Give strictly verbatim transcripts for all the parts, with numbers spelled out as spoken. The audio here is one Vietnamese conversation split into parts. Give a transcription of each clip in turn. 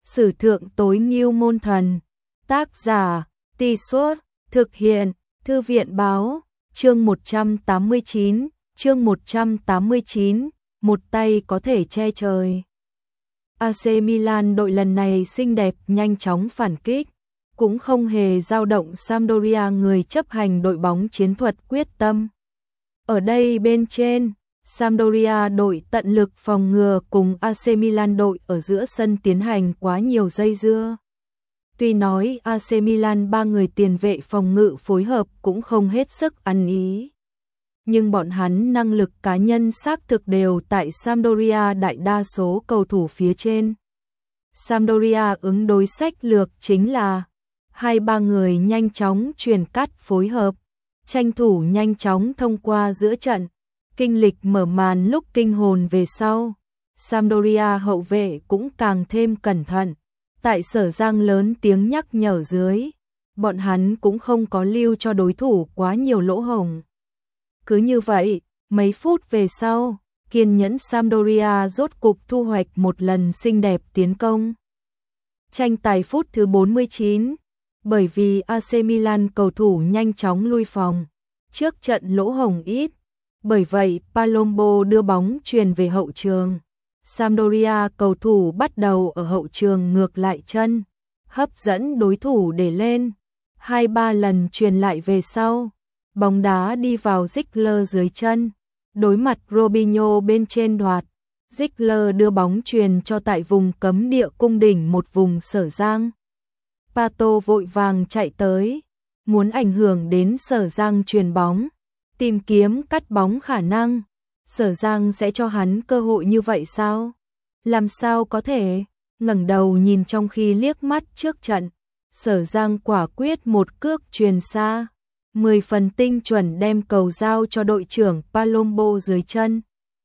Sử thượng tối ngưu môn thần. Tác giả, Tì Suốt, thực hiện, Thư viện báo, chương một trăm tám mươi chín, chương một trăm tám mươi chín, một tay có thể che trời. a xê Milan đội lần này xinh đẹp nhanh chóng phản kích, cũng không hề dao động Sampdoria người chấp hành đội bóng chiến thuật quyết tâm. Ở đây bên trên, Sampdoria đội tận lực phòng ngừa cùng a xê Milan đội ở giữa sân tiến hành quá nhiều dây dưa. Tuy nói a xê Milan ba người tiền vệ phòng ngự phối hợp cũng không hết sức ăn ý, nhưng bọn hắn năng lực cá nhân xác thực đều tại Sampdoria đại đa số cầu thủ phía trên. Sampdoria ứng đối sách lược chính là hai ba người nhanh chóng truyền cắt phối hợp, tranh thủ nhanh chóng thông qua giữa trận. Kinh lịch mở màn lúc kinh hồn về sau, Sampdoria hậu vệ cũng càng thêm cẩn thận. Tại Sở Giang lớn tiếng nhắc nhở dưới, bọn hắn cũng không có lưu cho đối thủ quá nhiều lỗ hổng. Cứ như vậy, mấy phút về sau, kiên nhẫn Sampdoria rốt cục thu hoạch một lần xinh đẹp tiến công. Tranh tài phút thứ bốn mươi chín, bởi vì a xê Milan cầu thủ nhanh chóng lui phòng, trước trận lỗ hổng ít. Bởi vậy, Palombo đưa bóng truyền về hậu trường. Sampdoria cầu thủ bắt đầu ở hậu trường ngược lại chân, hấp dẫn đối thủ để lên. Hai ba lần truyền lại về sau, bóng đá đi vào Ziegler dưới chân. Đối mặt Robinho bên trên đoạt, Ziegler đưa bóng truyền cho tại vùng cấm địa cung đỉnh một vùng Sở Giang. Pato vội vàng chạy tới, muốn ảnh hưởng đến Sở Giang truyền bóng, tìm kiếm cắt bóng khả năng. Sở Giang sẽ cho hắn cơ hội như vậy sao? Làm sao có thể? Ngẩng đầu nhìn trong khi liếc mắt trước trận, Sở Giang quả quyết một cước truyền xa, mười phần tinh chuẩn đem cầu giao cho đội trưởng Palombo dưới chân.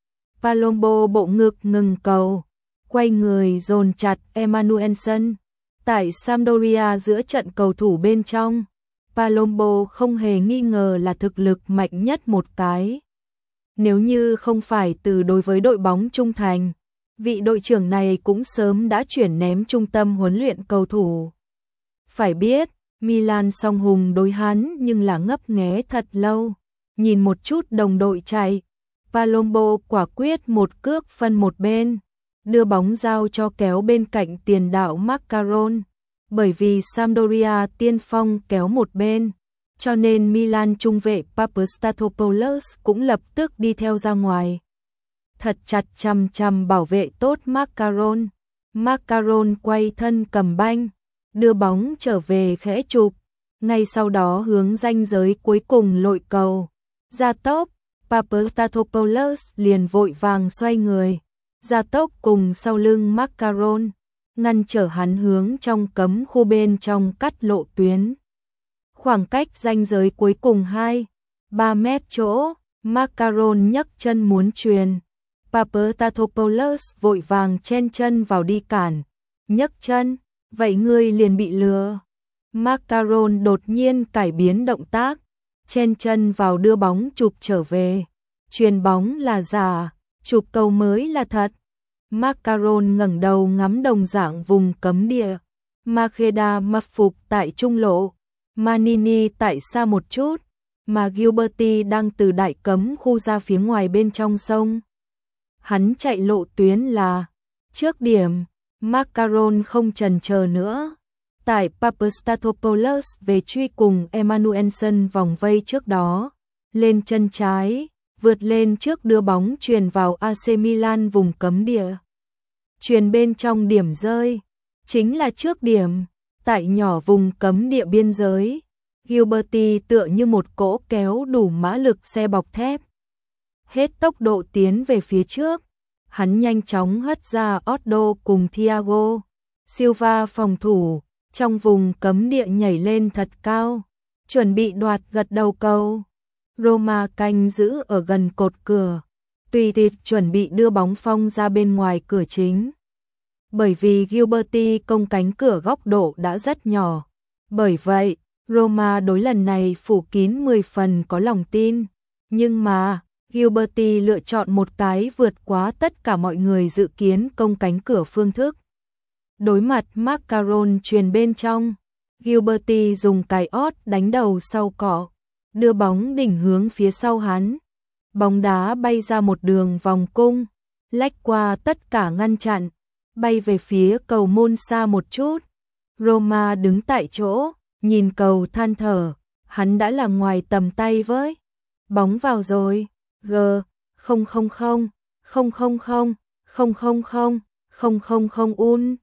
Palombo bộ ngực ngừng cầu, quay người dồn chặt Emanuelson. Tại Sampdoria giữa trận cầu thủ bên trong, Palombo không hề nghi ngờ là thực lực mạnh nhất một cái. Nếu như không phải từ đối với đội bóng trung thành, vị đội trưởng này cũng sớm đã chuyển ném trung tâm huấn luyện cầu thủ. Phải biết, Milan song hùng đối hắn nhưng là ngấp nghé thật lâu. Nhìn một chút đồng đội chạy, Palombo quả quyết một cước phân một bên, đưa bóng giao cho kéo bên cạnh tiền đạo Macaron. Bởi vì Sampdoria tiên phong kéo một bên, cho nên Milan trung vệ Papastatopoulos cũng lập tức đi theo ra ngoài. Thật chặt chằm chằm bảo vệ tốt Macaron. Macaron quay thân cầm banh, đưa bóng trở về khẽ chụp, ngay sau đó hướng ranh giới cuối cùng lội cầu. Gia tốc, Papastatopoulos liền vội vàng xoay người, gia tốc cùng sau lưng Macaron, ngăn trở hắn hướng trong cấm khu bên trong cắt lộ tuyến. Khoảng cách ranh giới cuối cùng hai, ba mét chỗ, Macaron nhấc chân muốn truyền. Papastatopoulos vội vàng chen chân vào đi cản, nhấc chân, vậy ngươi liền bị lừa. Macaron đột nhiên cải biến động tác, chen chân vào đưa bóng chụp trở về. Truyền bóng là giả, chụp cầu mới là thật. Macaron ngẩng đầu ngắm đồng dạng vùng cấm địa. Macheda mặc phục tại trung lộ, Manini tại xa một chút, mà Gilberti đang từ đại cấm khu ra phía ngoài bên trong sông. Hắn chạy lộ tuyến là trước điểm, Macaron không chần chờ nữa. Tại Papastatopoulos về truy cùng Emanuelson vòng vây trước đó, lên chân trái, vượt lên trước đưa bóng truyền vào a xê Milan vùng cấm địa. Truyền bên trong điểm rơi, chính là trước điểm, tại nhỏ vùng cấm địa biên giới. Gilberti tựa như một cỗ kéo đủ mã lực xe bọc thép, hết tốc độ tiến về phía trước. Hắn nhanh chóng hất ra Otto cùng Thiago Silva phòng thủ, trong vùng cấm địa nhảy lên thật cao, chuẩn bị đoạt gật đầu cầu. Roma canh giữ ở gần cột cửa, tùy tiện chuẩn bị đưa bóng phong ra bên ngoài cửa chính. Bởi vì Gilberti công cánh cửa góc độ đã rất nhỏ, bởi vậy Roma đối lần này phủ kín mười phần có lòng tin. Nhưng mà Gilberti lựa chọn một cái vượt quá tất cả mọi người dự kiến công cánh cửa phương thức. Đối mặt Macaron truyền bên trong, Gilberti dùng cái ót đánh đầu sau cỏ, đưa bóng đỉnh hướng phía sau hắn. Bóng đá bay ra một đường vòng cung, lách qua tất cả ngăn chặn, bay về phía cầu môn xa một chút. Roma đứng tại chỗ, nhìn cầu than thở, hắn đã là ngoài tầm tay với. Bóng vào rồi, G, không không không, không không không, không không không, không không không un.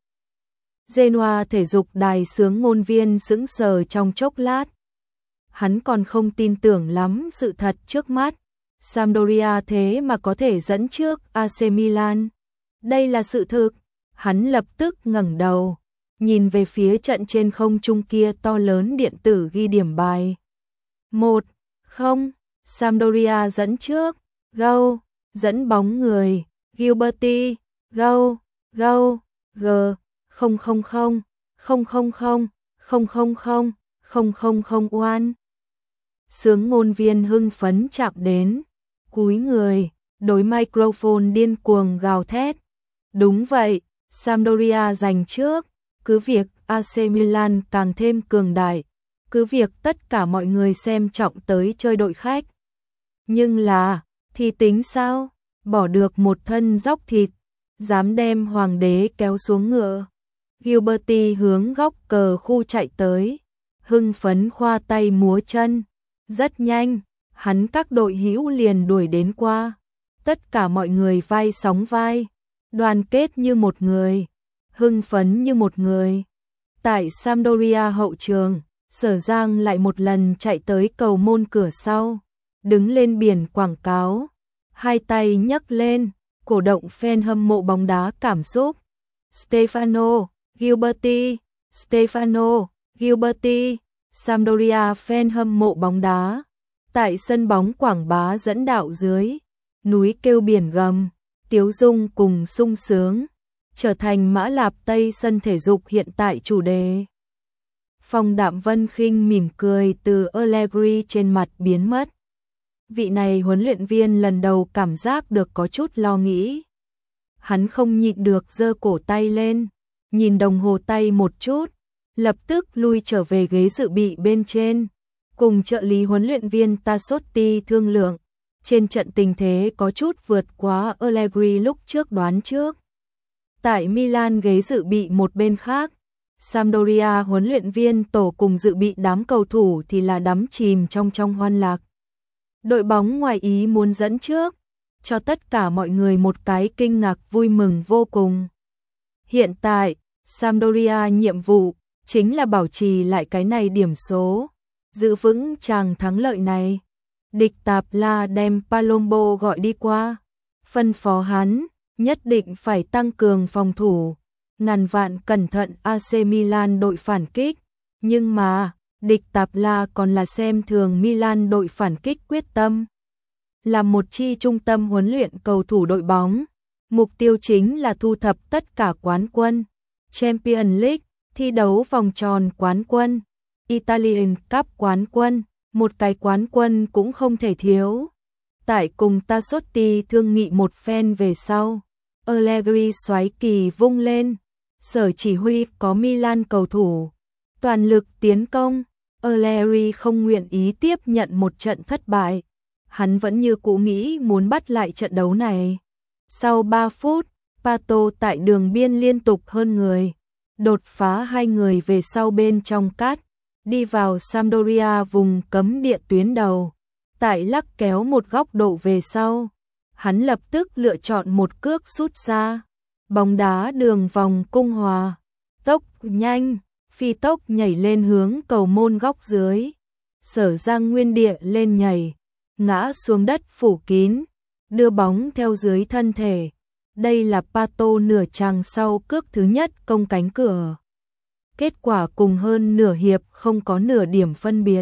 Genoa thể dục đài xướng ngôn viên sững sờ trong chốc lát. Hắn còn không tin tưởng lắm sự thật trước mắt. Sampdoria thế mà có thể dẫn trước a xê Milan. Đây là sự thực. Hắn lập tức ngẩng đầu, nhìn về phía trận trên không trung kia to lớn điện tử ghi điểm bài. một không, Sampdoria dẫn trước. Go, dẫn bóng người. Gilberti, go, go, G, không không không, không không không, không không không, không không không oan. Sướng ngôn viên hưng phấn chạm đến, cúi người, đối microphone điên cuồng gào thét. Đúng vậy, Sampdoria giành trước, cứ việc a xê Milan càng thêm cường đại, cứ việc tất cả mọi người xem trọng tới chơi đội khách. Nhưng là, thì tính sao? Bỏ được một thân dóc thịt, dám đem hoàng đế kéo xuống ngựa. Gilberti hướng góc cờ khu chạy tới, hưng phấn khoa tay múa chân. Rất nhanh, hắn các đội hữu liền đuổi đến qua. Tất cả mọi người vai sóng vai, đoàn kết như một người, hưng phấn như một người. Tại Sampdoria hậu trường, Sở Giang lại một lần chạy tới cầu môn cửa sau, đứng lên biển quảng cáo, hai tay nhấc lên, cổ động fan hâm mộ bóng đá cảm xúc. Stefano Gilberti, Stefano Gilberti, Sampdoria fan hâm mộ bóng đá. Tại sân bóng quảng bá dẫn đạo dưới, núi kêu biển gầm, tiếu dung cùng sung sướng, trở thành Mã Lạp Tây sân thể dục hiện tại chủ đề. Phong Đạm Vân khinh mỉm cười từ Allegri trên mặt biến mất. Vị này huấn luyện viên lần đầu cảm giác được có chút lo nghĩ. Hắn không nhịn được giơ cổ tay lên, nhìn đồng hồ tay một chút, lập tức lui trở về ghế dự bị bên trên, cùng trợ lý huấn luyện viên Tassotti thương lượng. Trên trận tình thế có chút vượt quá Allegri lúc trước đoán trước. Tại Milan ghế dự bị một bên khác, Sampdoria huấn luyện viên tổ cùng dự bị đám cầu thủ thì là đắm chìm trong trong hoan lạc. Đội bóng ngoài ý muốn dẫn trước, cho tất cả mọi người một cái kinh ngạc vui mừng vô cùng. Hiện tại, Sampdoria nhiệm vụ chính là bảo trì lại cái này điểm số, giữ vững chàng thắng lợi này. Địch Tạp La đem Palombo gọi đi qua, phân phó hắn nhất định phải tăng cường phòng thủ, ngàn vạn cẩn thận a xê Milan đội phản kích. Nhưng mà, Địch Tạp La còn là xem thường Milan đội phản kích quyết tâm. Là một chi trung tâm huấn luyện cầu thủ đội bóng, mục tiêu chính là thu thập tất cả quán quân, Champions League, thi đấu vòng tròn quán quân, Italian Cup quán quân, một cái quán quân cũng không thể thiếu. Tại cùng Tassotti thương nghị một phen về sau, Allegri xoáy kỳ vung lên, sở chỉ huy có Milan cầu thủ, toàn lực tiến công. Allegri không nguyện ý tiếp nhận một trận thất bại, hắn vẫn như cũ nghĩ muốn bắt lại trận đấu này. Sau ba phút, Pato tại đường biên liên tục hơn người, đột phá hai người về sau bên trong cát, đi vào Sampdoria vùng cấm địa tuyến đầu. Tại lắc kéo một góc độ về sau, hắn lập tức lựa chọn một cước sút xa, bóng đá đường vòng cung hòa, tốc nhanh, phi tốc nhảy lên hướng cầu môn góc dưới. Sở Giang nguyên địa lên nhảy, ngã xuống đất phủ kín, đưa bóng theo dưới thân thể. Đây là Pato nửa chàng sau cước thứ nhất công cánh cửa. Kết quả cùng hơn nửa hiệp không có nửa điểm phân biệt.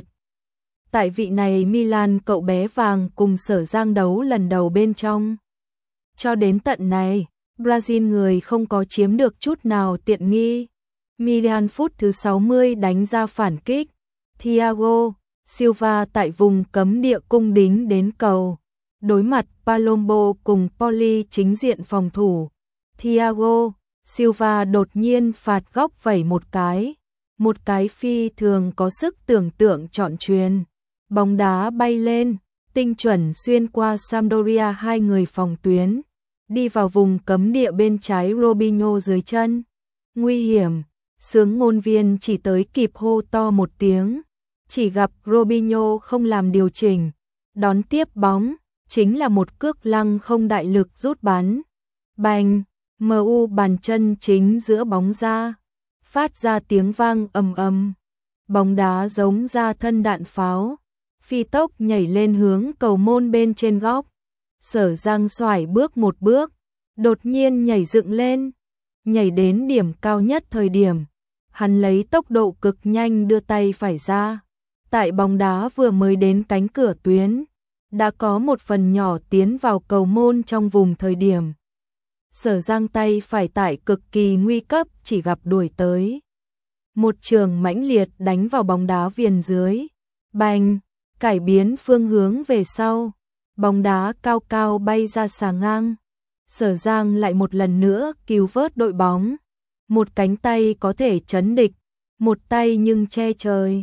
Tại vị này Milan cậu bé vàng cùng Sở Giang đấu lần đầu bên trong. Cho đến tận này, Brazil người không có chiếm được chút nào tiện nghi. Milan phút thứ sáu mươi đánh ra phản kích. Thiago Silva tại vùng cấm địa cung đính đến cầu. Đối mặt Palombo cùng Poli chính diện phòng thủ. Thiago Silva đột nhiên phạt góc vẩy một cái, một cái phi thường có sức tưởng tượng trọn chuyền. Bóng đá bay lên, tinh chuẩn xuyên qua Sampdoria hai người phòng tuyến, đi vào vùng cấm địa bên trái Robinho dưới chân. Nguy hiểm, sướng ngôn viên chỉ tới kịp hô to một tiếng, chỉ gặp Robinho không làm điều chỉnh, đón tiếp bóng, chính là một cước lăng không đại lực rút bắn. Bành, em u bàn chân chính giữa bóng ra, phát ra tiếng vang ầm ầm. Bóng đá giống ra thân đạn pháo, phi tốc nhảy lên hướng cầu môn bên trên góc. Sở Giang xoải bước một bước, đột nhiên nhảy dựng lên, nhảy đến điểm cao nhất thời điểm. Hắn lấy tốc độ cực nhanh đưa tay phải ra. Tại bóng đá vừa mới đến cánh cửa tuyến, đã có một phần nhỏ tiến vào cầu môn trong vùng thời điểm. Sở Giang tay phải tại cực kỳ nguy cấp chỉ gặp đuổi tới. Một trường mãnh liệt đánh vào bóng đá viền dưới. Bành, cải biến phương hướng về sau. Bóng đá cao cao bay ra xà ngang. Sở Giang lại một lần nữa cứu vớt đội bóng. Một cánh tay có thể chấn địch, một tay nhưng che trời.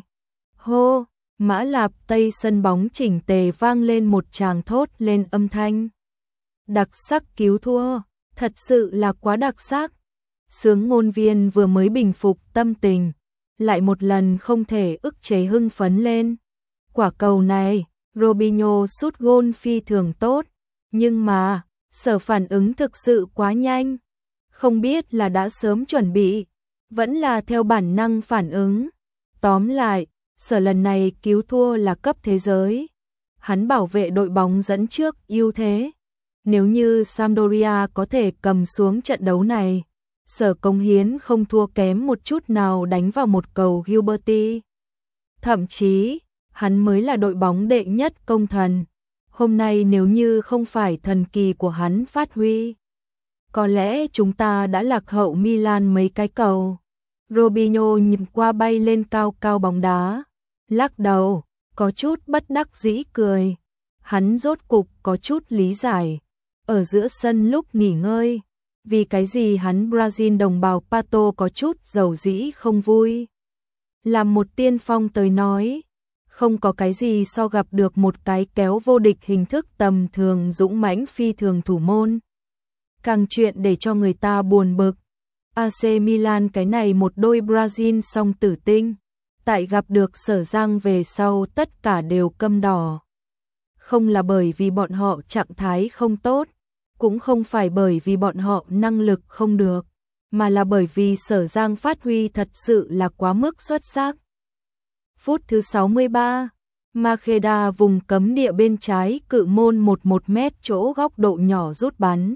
Hô, Mã Lạp Tây sân bóng chỉnh tề vang lên một tràng thốt lên âm thanh. Đặc sắc cứu thua, thật sự là quá đặc sắc. Sướng ngôn viên vừa mới bình phục tâm tình, lại một lần không thể ức chế hưng phấn lên. Quả cầu này, Robinho sút gôn phi thường tốt, nhưng mà, Sở phản ứng thực sự quá nhanh. Không biết là đã sớm chuẩn bị, vẫn là theo bản năng phản ứng. Tóm lại, Sở lần này cứu thua là cấp thế giới. Hắn bảo vệ đội bóng dẫn trước ưu thế. Nếu như Sampdoria có thể cầm xuống trận đấu này, Sở cống hiến không thua kém một chút nào đánh vào một cầu Gilberti. Thậm chí, hắn mới là đội bóng đệ nhất công thần. Hôm nay nếu như không phải thần kỳ của hắn phát huy, có lẽ chúng ta đã lạc hậu Milan mấy cái cầu. Robinho nhìn qua bay lên cao cao bóng đá, lắc đầu, có chút bất đắc dĩ cười. Hắn rốt cục có chút lý giải. Ở giữa sân lúc nghỉ ngơi, vì cái gì hắn Brazil đồng bào Pato có chút dầu dĩ không vui. Làm một tiên phong tới nói, không có cái gì so gặp được một cái kéo vô địch hình thức tầm thường dũng mãnh phi thường thủ môn. Càng chuyện để cho người ta buồn bực. a xê Milan cái này một đôi Brazil song tử tinh, tại gặp được Sở Giang về sau tất cả đều câm đỏ. Không là bởi vì bọn họ trạng thái không tốt, cũng không phải bởi vì bọn họ năng lực không được, mà là bởi vì Sở Giang phát huy thật sự là quá mức xuất sắc. Phút thứ sáu mươi ba, Makeda vùng cấm địa bên trái cự môn một một mét chỗ góc độ nhỏ rút bắn.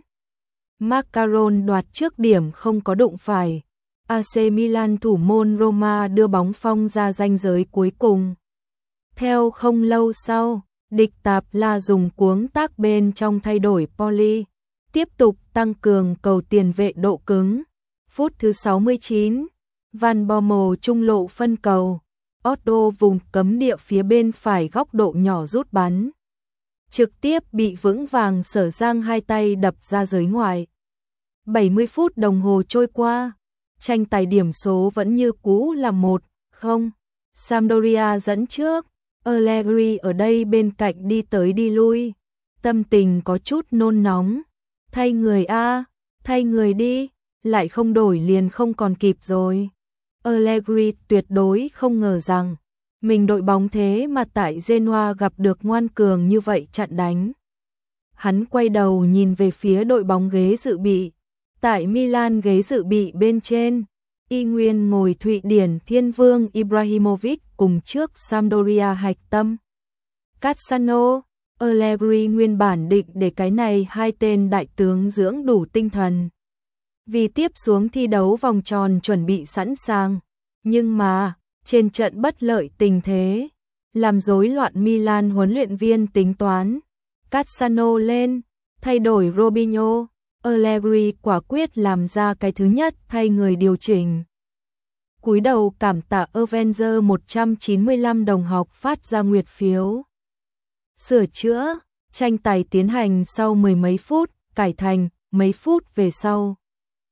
Macaron đoạt trước điểm không có đụng phải. a xê Milan thủ môn Roma đưa bóng phong ra ranh giới cuối cùng. Theo không lâu sau, địch tạp la dùng cuống tác bên trong thay đổi Poli, tiếp tục tăng cường cầu tiền vệ độ cứng. Phút thứ sáu mươi chín, Van Bommel trung lộ phân cầu. Otto vùng cấm địa phía bên phải góc độ nhỏ rút bắn. Trực tiếp bị vững vàng Sở Giang hai tay đập ra giới ngoài. bảy mươi phút đồng hồ trôi qua, tranh tài điểm số vẫn như cũ là một không. Sampdoria dẫn trước, Allegri ở đây bên cạnh đi tới đi lui, tâm tình có chút nôn nóng. Thay người a, thay người đi, lại không đổi liền không còn kịp rồi. Allegri tuyệt đối không ngờ rằng mình đội bóng thế mà tại Genoa gặp được ngoan cường như vậy chặn đánh. Hắn quay đầu nhìn về phía đội bóng ghế dự bị. Tại Milan ghế dự bị bên trên, y nguyên ngồi Thụy Điển Thiên Vương Ibrahimovic cùng trước Sampdoria hạch tâm. Cassano, Allegri nguyên bản định để cái này hai tên đại tướng dưỡng đủ tinh thần, vì tiếp xuống thi đấu vòng tròn chuẩn bị sẵn sàng. Nhưng mà, trên trận bất lợi tình thế, làm rối loạn Milan huấn luyện viên tính toán. Cassano lên, thay đổi Robinho. Allegri quả quyết làm ra cái thứ nhất thay người điều chỉnh. Cúi đầu cảm tạ Avenger một trăm chín mươi lăm đồng học phát ra nguyệt phiếu. Sửa chữa, tranh tài tiến hành sau mười mấy phút, cải thành mấy phút về sau.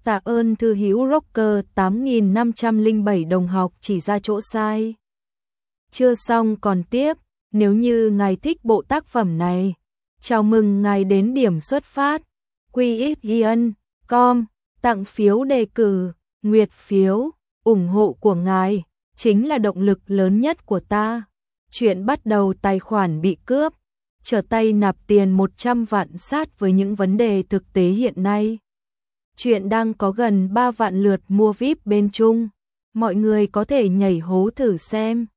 Tạ ơn thư hữu Rocker tám nghìn năm trăm lẻ bảy đồng học chỉ ra chỗ sai. Chưa xong còn tiếp, nếu như ngài thích bộ tác phẩm này, chào mừng ngài đến điểm xuất phát quy ích ion chấm com, tặng phiếu đề cử, nguyệt phiếu, ủng hộ của ngài chính là động lực lớn nhất của ta. Chuyện bắt đầu tài khoản bị cướp, trở tay nạp tiền một trăm vạn sát với những vấn đề thực tế hiện nay. Chuyện đang có gần ba vạn lượt mua vi ai pi bên Trung, mọi người có thể nhảy hố thử xem.